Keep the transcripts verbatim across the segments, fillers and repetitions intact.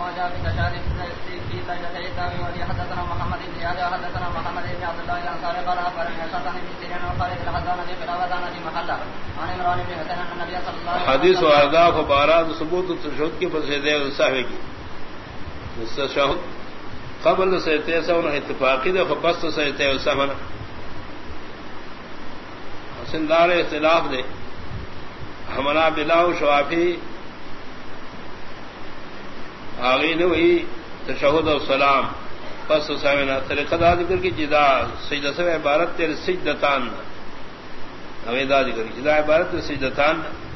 ما جاء في تشهد في سجدتي السهو وفي حدثنا محمد بن زياد وحدثنا محمد بن عبد الله الانصاري قال اخبرني الحسن بن سيرين وخالد الحزان في قراءتنا في محله عن عمران بن حسين ان النبي صلى الله عليه وسلم حدیث و اهداف و بارات ثبوت التشهد کی فسیدے السهو کی التشهد قبل سجدتي السهو اتفاقی دے فبس سجدتي السهو سندار اختلاف دے ہمنا بلاو شوافی آگئی نے وہی تشہد و سلام پس سامنا طریقہ دا ذکر کی جدا سجدہ سے عبارت تیرے سجدتان اگئی دا ذکر کی جدا عبارت تیرے سجدتان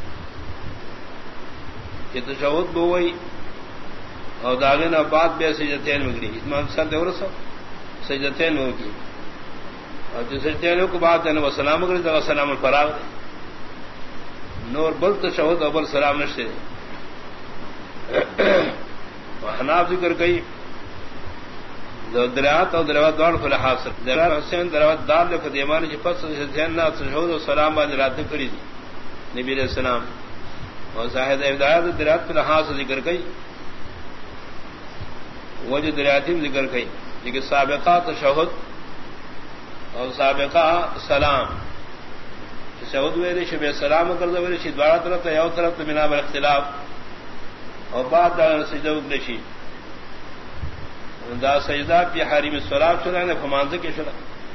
کہ تشہد بو وہی اور داغین بعد بے سجدتین مگری اتمام سر دے ورسا سجدتین مگری اور جو سجدتین کو بعد دینے وہ سلام مگری دا سلام الفراغ دے نور بل تشہد اور بل سلام نشتے حناف ذکر کئی دریات اور دریات دوڑ کو لحاظ سے درار حسین دریات دار لے فدیمان کی پس حسین تشہد و سلام بعد رات کری دی نبی علیہ السلام اور صاحب ہدایت دریات کو لحاظ سے ذکر کئی وہ جو دریاتیم ذکر کئی لیکن سابقہ تشہد اور سابقہ سلام تشہد ویلے شب سلام کر دو ویلے دوارا طرف یا طرف بنا بر اختلاف اور بعد دا سجدہ اگلشی دا سجدہ پی حریم الصلاة چلا نے فمانز کے شلا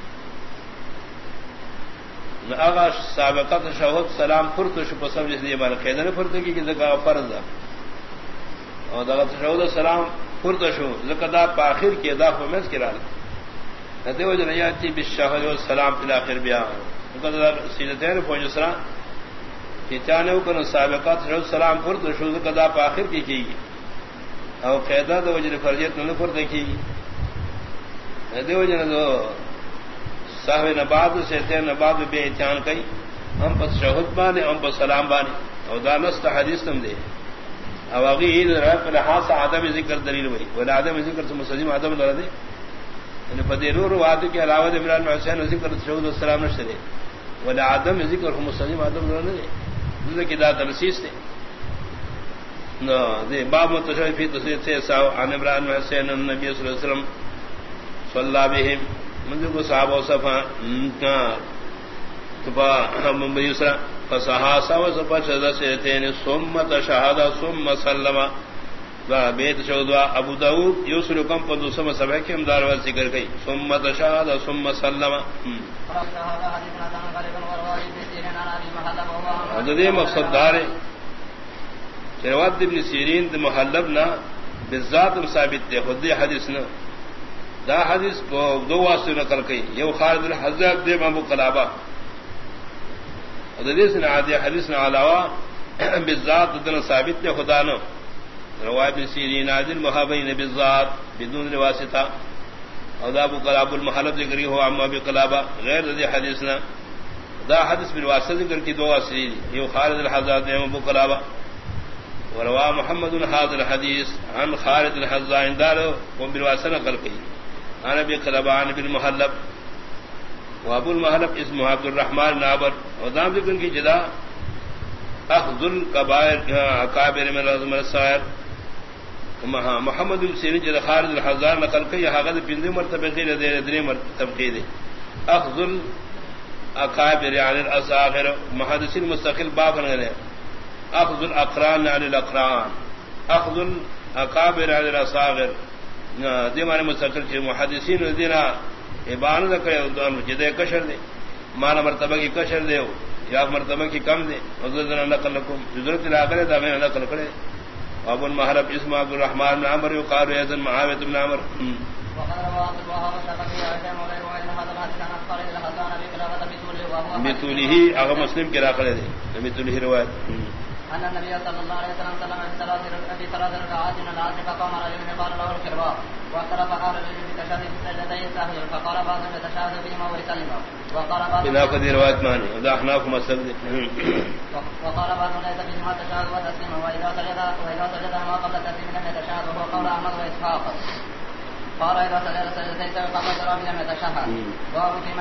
اگا سابقہ تشہد سلام فرد شب سمجھ دیئے مانا قیدہ نے فرد کی کہ دکا فرض دا اور دا تشہد سلام فرد شو ذکر دا پا آخر کی دا فمنز کی رانا ندے وجہ نیاتی بالشہد والسلام پی الاخر بیا سیدتین فوج سلام کہ چانے کن سابقات شہد سلام فرد شہد قدا پا آخر کی کی گی او قیدہ دو وجہ فرضیت نہ فرد کی گی دو وجہ دو صاحب نباد سے تین نباد بے اتیان کئی ہم پس شہد بانے ہم پس سلام بانے او دانست حدیث تم دے او اگی لحاظ عدم ذکر دلیل ہوئی ولا عدم ذکر سے مسلم عدم لڑ دے یعنی فدیرور وعد کے علاوہ عمران بن حسین ذکر شہود السلام نشتے ولا عدم ذکر ہم مسلم عدم لڑ دے ذکر کی دا تنسیس دے نو دے باب متشابہ فی تصریح سے ساو عن عمران بن حسین النبی صلی اللہ علیہ وسلم صلی بہم منذ کو صحابہ و صفا تبا مبیسرا فصحا ساو صفا شہدہ سیتین ثم تشہدہ ثم سلمہ بیت شہدوا ابو داود یوسر کم پر دوسرا سبع کے امدار وال ذکر گئی ثم تشہد ثم سلم حدیث مقصد دار روایت ابن سیرین د محلب نہ بالذات ثابت ہے خود حدیث نہ دا حدیث کو دو واسطے نقل کی یو خالد الحذاب دے ابو قلابہ حدیث نے عادی حدیث نے علاوہ بالذات دن ثابت ہے خدا نہ روایت ابن سیرین عادل محابین بالذات بدون واسطہ اور ابو قلاب المحلب ذکری ہو عم ابی قلابہ غیر ذی حدیث نہ دا حدیث بالواسطہ ذکر کی دو واسطے یو خالد الحذاب دے ابو قلابہ وروا محمد هذا الحديث عن خالد الحزان دار وبالواسطه نقل کی انا بقلبان بالمحلب وابو المحلب اسمه عبد الرحمن نابر ودام ذکر کی جدا اخذ الكبائر اکابر من الازم السائر محمد بن سیرین جدا خالد الحزان نقل کی هغه بند مرتبه دے درې مرتبه دے اخذ الاکابر عن الاصاغر محدث مستقل باب نے اخذ الاقران عن الاقران اخذ الاکابر عن الاصاغر دی معنی مستقل چھ محدثین دینا ابان کرے دون جدے کشر دے معنی مرتبہ کی کشر دے یا مرتبہ کی کم دے حضرت نقل لكم حضرت الاخر دا میں نقل کرے ابو المحرب اسم عبد الرحمن بن عمرو يقال اذن معاويه بن عمرو بطوله اغه مسلم کی راقل دے بطوله روایت ان النبي صلى الله عليه وسلم سلم في ثلاث في ثلاث ركعات من العصر فقام رجل قال له الكرباء واختلف قال رجل بتشهد سجدتي السهو فقال بعض يتشهد بهما ويسلم وقال بعض بنا قدر روایت معنی اذا احناف مسلم وقال بعض ليس بهما تشهد وتسليم واذا سجد واذا سجد ما قبل التسليم لم يتشهد وهو قول احمد واسحاق قال اذا سجد سجدتي قبل السلام لم يتشهد وهو